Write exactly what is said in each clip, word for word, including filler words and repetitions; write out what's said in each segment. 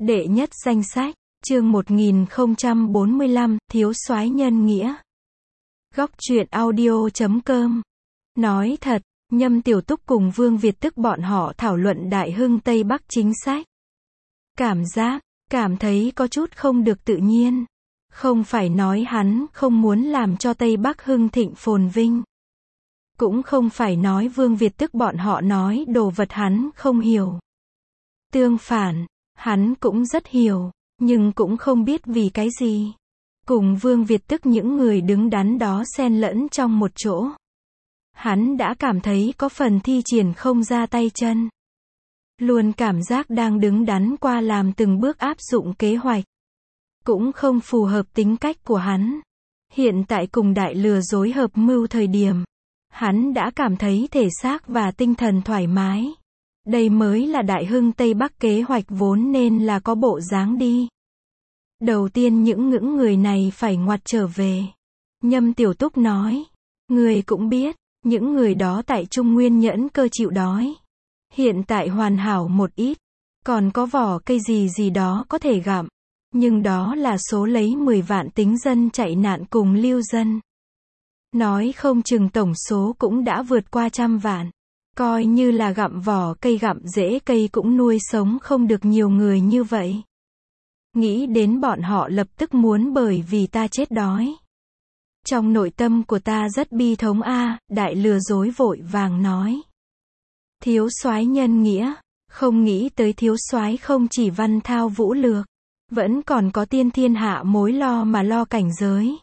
Đệ nhất danh sách, chương một nghìn không trăm bốn mươi lăm, thiếu soái nhân nghĩa. Góc truyện audio chấm com. Nói thật, Nhâm Tiểu Túc cùng Vương Việt Tức bọn họ thảo luận Đại Hưng Tây Bắc chính sách. Cảm giác, cảm thấy có chút không được tự nhiên. Không phải nói hắn không muốn làm cho Tây Bắc hưng thịnh phồn vinh. Cũng không phải nói Vương Việt Tức bọn họ nói đồ vật hắn không hiểu. Tương phản, hắn cũng rất hiểu, nhưng cũng không biết vì cái gì. Cùng Vương Việt Tức những người đứng đắn đó xen lẫn trong một chỗ. Hắn đã cảm thấy có phần thi triển không ra tay chân. Luôn cảm giác đang đứng đắn qua làm từng bước áp dụng kế hoạch. Cũng không phù hợp tính cách của hắn. Hiện tại cùng đại lừa dối hợp mưu thời điểm. Hắn đã cảm thấy thể xác và tinh thần thoải mái. Đây mới là Đại Hưng Tây Bắc kế hoạch vốn nên là có bộ dáng đi. Đầu tiên những ngưỡng người này phải ngoặt trở về. Nhâm Tiểu Túc nói. Người cũng biết, những người đó tại Trung Nguyên nhẫn cơ chịu đói. Hiện tại hoàn hảo một ít. Còn có vỏ cây gì gì đó có thể gặm. Nhưng đó là số lấy mười vạn tính dân chạy nạn cùng lưu dân. Nói không chừng tổng số cũng đã vượt qua trăm vạn. Coi như là gặm vỏ cây gặm rễ cây cũng nuôi sống không được nhiều người như vậy. Nghĩ đến bọn họ lập tức muốn bởi vì ta chết đói. Trong nội tâm của ta rất bi thống a, đại lừa dối vội vàng nói. Thiếu soái nhân nghĩa, không nghĩ tới thiếu soái không chỉ văn thao vũ lược, vẫn còn có tiên thiên hạ mối lo mà lo cảnh giới.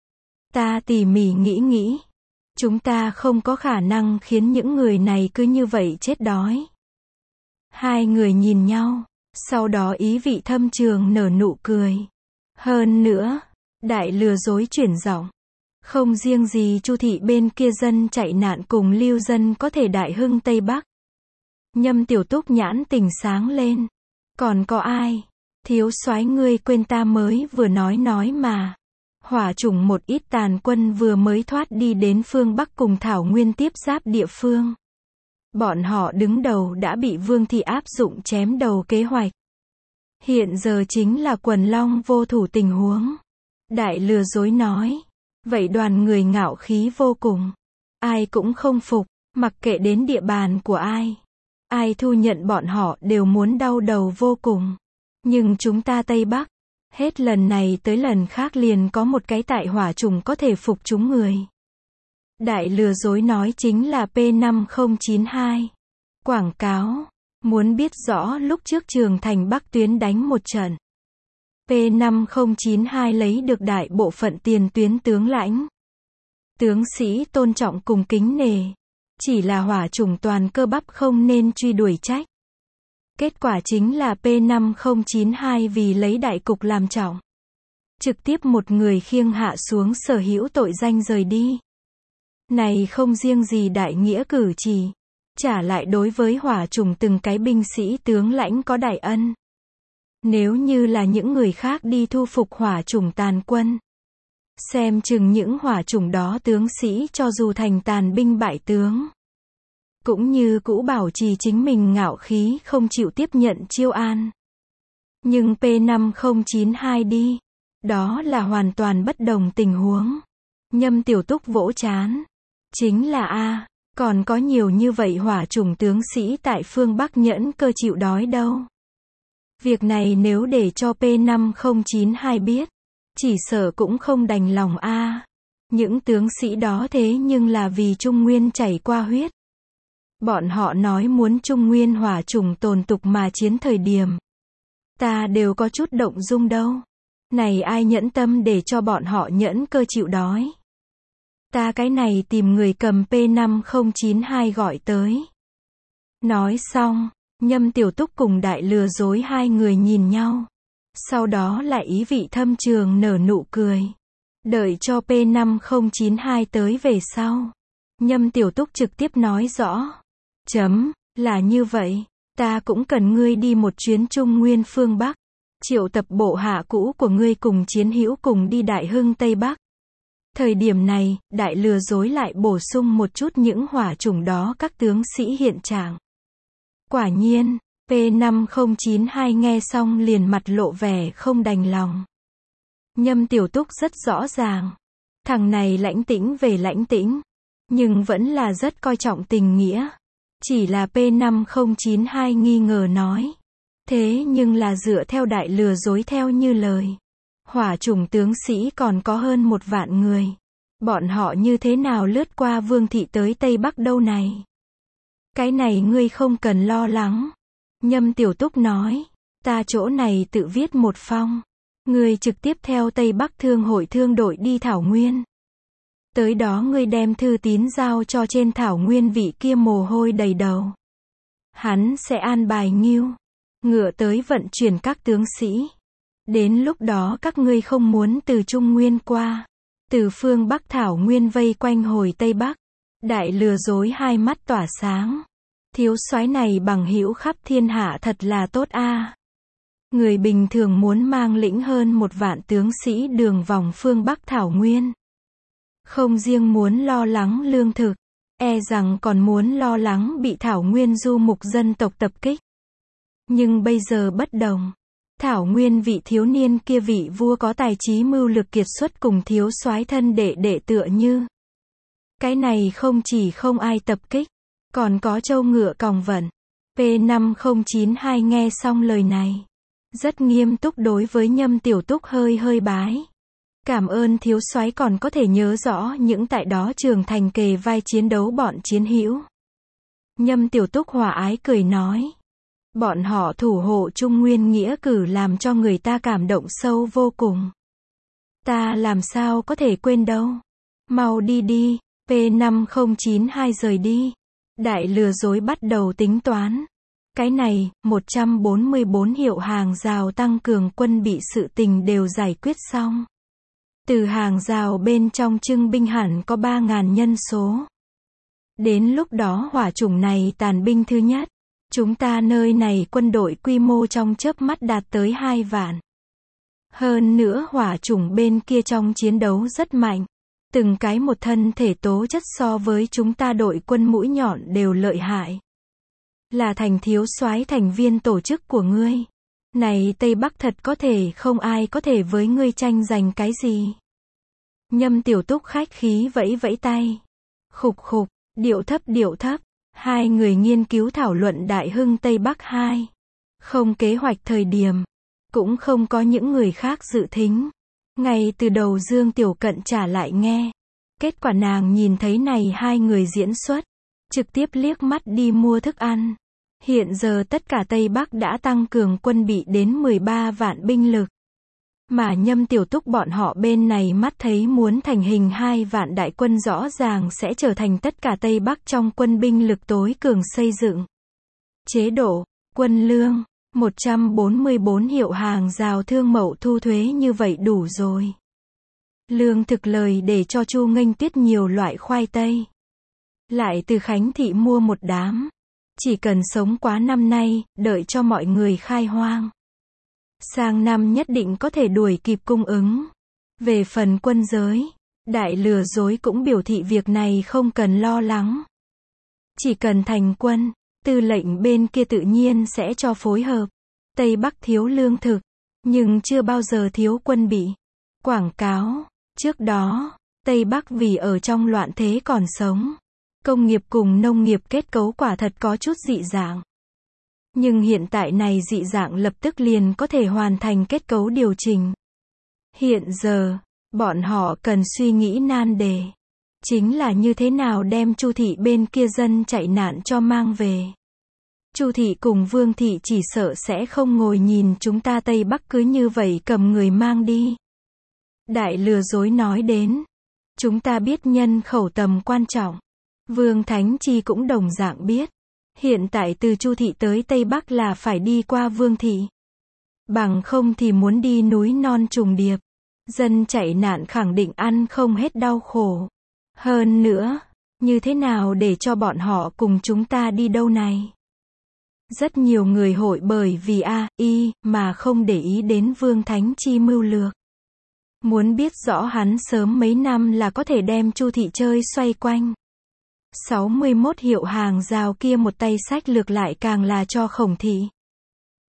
Ta tỉ mỉ nghĩ nghĩ. Chúng ta không có khả năng khiến những người này cứ như vậy chết đói. Hai người nhìn nhau, sau đó ý vị thâm trường nở nụ cười. Hơn nữa, đại lừa dối chuyển giọng. Không riêng gì Chu thị bên kia dân chạy nạn cùng lưu dân có thể Đại Hưng Tây Bắc. Nhâm Tiểu Túc nhãn tình sáng lên. Còn có ai? Thiếu soái ngươi quên ta mới vừa nói nói mà. Hỏa chủng một ít tàn quân vừa mới thoát đi đến phương Bắc cùng Thảo Nguyên tiếp giáp địa phương. Bọn họ đứng đầu đã bị Vương thị áp dụng chém đầu kế hoạch. Hiện giờ chính là quần long vô thủ tình huống. Đại lừa dối nói. Vậy đoàn người ngạo khí vô cùng. Ai cũng không phục, mặc kệ đến địa bàn của ai. Ai thu nhận bọn họ đều muốn đau đầu vô cùng. Nhưng chúng ta Tây Bắc. Hết lần này tới lần khác liền có một cái tại hỏa trùng có thể phục chúng người. Đại lừa dối nói chính là P năm không chín hai. Quảng cáo. Muốn biết rõ lúc trước Trường Thành Bắc tuyến đánh một trận. P năm không chín hai lấy được đại bộ phận tiền tuyến tướng lãnh. Tướng sĩ tôn trọng cùng kính nể. Chỉ là hỏa trùng toàn cơ bắp không nên truy đuổi trách. Kết quả chính là P năm không chín hai vì lấy đại cục làm trọng. Trực tiếp một người khiêng hạ xuống sở hữu tội danh rời đi. Này không riêng gì đại nghĩa cử chỉ. Trả lại đối với hỏa trùng từng cái binh sĩ tướng lãnh có đại ân. Nếu như là những người khác đi thu phục hỏa trùng tàn quân. Xem chừng những hỏa trùng đó tướng sĩ cho dù thành tàn binh bại tướng. Cũng như cũ bảo trì chính mình ngạo khí không chịu tiếp nhận chiêu an. Nhưng P năm không chín hai đi. Đó là hoàn toàn bất đồng tình huống. Nhâm Tiểu Túc vỗ trán. Chính là a, còn có nhiều như vậy hỏa trùng tướng sĩ tại phương Bắc nhẫn cơ chịu đói đâu. Việc này nếu để cho P năm không chín hai biết. Chỉ sợ cũng không đành lòng a. Những tướng sĩ đó thế nhưng là vì Trung Nguyên chảy qua huyết. Bọn họ nói muốn Trung Nguyên hỏa trùng tồn tục mà chiến thời điểm. Ta đều có chút động dung đâu. Này ai nhẫn tâm để cho bọn họ nhẫn cơ chịu đói. Ta cái này tìm người cầm P năm không chín hai gọi tới. Nói xong, Nhâm Tiểu Túc cùng đại lừa dối hai người nhìn nhau. Sau đó lại ý vị thâm trường nở nụ cười. Đợi cho P năm không chín hai tới về sau. Nhâm Tiểu Túc trực tiếp nói rõ. Chấm, là như vậy, ta cũng cần ngươi đi một chuyến Trung Nguyên phương Bắc. Triệu tập bộ hạ cũ của ngươi cùng chiến hữu cùng đi Đại Hưng Tây Bắc. Thời điểm này, đại lừa dối lại bổ sung một chút những hỏa chủng đó các tướng sĩ hiện trạng. Quả nhiên, P năm không chín hai nghe xong liền mặt lộ vẻ không đành lòng. Nhâm Tiểu Túc rất rõ ràng. Thằng này lãnh tĩnh về lãnh tĩnh. Nhưng vẫn là rất coi trọng tình nghĩa. Chỉ là P năm không chín hai nghi ngờ nói. Thế nhưng là dựa theo đại lừa dối theo như lời. Hỏa chủng tướng sĩ còn có hơn một vạn người. Bọn họ như thế nào lướt qua Vương thị tới Tây Bắc đâu này? Cái này ngươi không cần lo lắng. Nhâm Tiểu Túc nói. Ta chỗ này tự viết một phong. Ngươi trực tiếp theo Tây Bắc Thương hội thương đội đi Thảo Nguyên. Tới đó ngươi đem thư tín giao cho trên Thảo Nguyên vị kia mồ hôi đầy đầu. Hắn sẽ an bài ngưu, ngựa tới vận chuyển các tướng sĩ. Đến lúc đó các ngươi không muốn từ Trung Nguyên qua. Từ phương Bắc Thảo Nguyên vây quanh hồi Tây Bắc. Đại lừa dối hai mắt tỏa sáng. Thiếu soái này bằng hữu khắp thiên hạ thật là tốt a. Người bình thường muốn mang lĩnh hơn một vạn tướng sĩ đường vòng phương Bắc Thảo Nguyên. Không riêng muốn lo lắng lương thực, e rằng còn muốn lo lắng bị Thảo Nguyên du mục dân tộc tập kích. Nhưng bây giờ bất đồng. Thảo Nguyên vị thiếu niên kia vị vua có tài trí mưu lược kiệt xuất cùng thiếu soái thân đệ đệ tựa như. Cái này không chỉ không ai tập kích, còn có trâu ngựa còng vận. P năm không chín hai nghe xong lời này. Rất nghiêm túc đối với Nhâm Tiểu Túc hơi hơi bái. Cảm ơn thiếu soái còn có thể nhớ rõ những tại đó trường thành kề vai chiến đấu bọn chiến hữu. Nhâm Tiểu Túc hòa ái cười nói. Bọn họ thủ hộ Trung Nguyên nghĩa cử làm cho người ta cảm động sâu vô cùng. Ta làm sao có thể quên đâu. Mau đi đi, P năm không chín hai rời đi. Đại lừa dối bắt đầu tính toán. Cái này, một trăm bốn mươi bốn hiệu hàng rào tăng cường quân bị sự tình đều giải quyết xong. Từ hàng rào bên trong trưng binh hẳn có ba ngàn nhân số. Đến lúc đó hỏa chủng này tàn binh thứ nhất. Chúng ta nơi này quân đội quy mô trong chớp mắt đạt tới hai vạn. Hơn nữa hỏa chủng bên kia trong chiến đấu rất mạnh. Từng cái một thân thể tố chất so với chúng ta đội quân mũi nhọn đều lợi hại. Là thành thiếu soái thành viên tổ chức của ngươi. Này Tây Bắc thật có thể không ai có thể với ngươi tranh giành cái gì. Nhâm Tiểu Túc khách khí vẫy vẫy tay. Khục khục, điệu thấp điệu thấp. Hai người nghiên cứu thảo luận Đại Hưng Tây Bắc hai. Không kế hoạch thời điểm. Cũng không có những người khác dự thính. Ngay từ đầu Dương Tiểu Cận trả lại nghe. Kết quả nàng nhìn thấy này hai người diễn xuất. Trực tiếp liếc mắt đi mua thức ăn. Hiện giờ tất cả Tây Bắc đã tăng cường quân bị đến mười ba vạn binh lực. Mà Nhâm Tiểu Túc bọn họ bên này mắt thấy muốn thành hình hai vạn đại quân rõ ràng sẽ trở thành tất cả Tây Bắc trong quân binh lực tối cường xây dựng. Chế độ, quân lương, một trăm bốn mươi bốn hiệu hàng rào thương mậu thu thuế như vậy đủ rồi. Lương thực lời để cho Chu Nghênh Tuyết nhiều loại khoai tây. Lại từ Khánh Thị mua một đám. Chỉ cần sống quá năm nay, đợi cho mọi người khai hoang. Sang năm nhất định có thể đuổi kịp cung ứng. Về phần quân giới, đại lừa dối cũng biểu thị việc này không cần lo lắng. Chỉ cần thành quân, tư lệnh bên kia tự nhiên sẽ cho phối hợp. Tây Bắc thiếu lương thực, nhưng chưa bao giờ thiếu quân bị. Quảng cáo, trước đó, Tây Bắc vì ở trong loạn thế còn sống. Công nghiệp cùng nông nghiệp kết cấu quả thật có chút dị dạng. Nhưng hiện tại này dị dạng lập tức liền có thể hoàn thành kết cấu điều chỉnh. Hiện giờ, bọn họ cần suy nghĩ nan đề. Chính là như thế nào đem Chu thị bên kia dân chạy nạn cho mang về. Chu thị cùng Vương thị chỉ sợ sẽ không ngồi nhìn chúng ta Tây Bắc cứ như vậy cầm người mang đi. Đại lừa dối nói đến. Chúng ta biết nhân khẩu tầm quan trọng. Vương Thánh Chi cũng đồng dạng biết. Hiện tại từ Chu thị tới Tây Bắc là phải đi qua Vương thị. Bằng không thì muốn đi núi non trùng điệp. Dân chạy nạn khẳng định ăn không hết đau khổ. Hơn nữa, như thế nào để cho bọn họ cùng chúng ta đi đâu này? Rất nhiều người hội bởi vì a, y, mà không để ý đến Vương Thánh Chi mưu lược. Muốn biết rõ hắn sớm mấy năm là có thể đem Chu thị chơi xoay quanh. sáu mươi mốt hiệu hàng rào kia một tay sách lược lại càng là cho Khổng thị.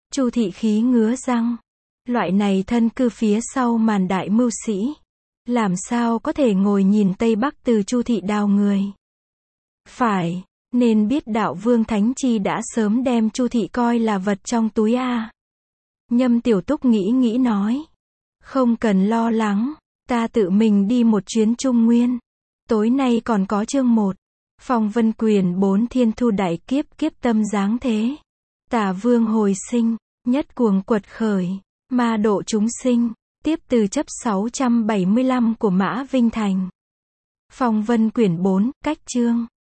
Chu Thị khí ngứa răng. Loại này thân cư phía sau màn đại mưu sĩ. Làm sao có thể ngồi nhìn Tây Bắc từ Chu Thị đào người. Phải, nên biết đạo Vương Thánh Chi đã sớm đem Chu Thị coi là vật trong túi a. Nhâm Tiểu Túc nghĩ nghĩ nói. Không cần lo lắng, ta tự mình đi một chuyến Trung Nguyên. Tối nay còn có chương một. Phong Vân Quyền bốn thiên thu đại kiếp kiếp tâm giáng thế. Tả Vương hồi sinh, nhất cuồng quật khởi, ma độ chúng sinh. Tiếp từ chấp sáu trăm bảy mươi lăm của Mã Vinh Thành. Phong Vân Quyển bốn, cách chương.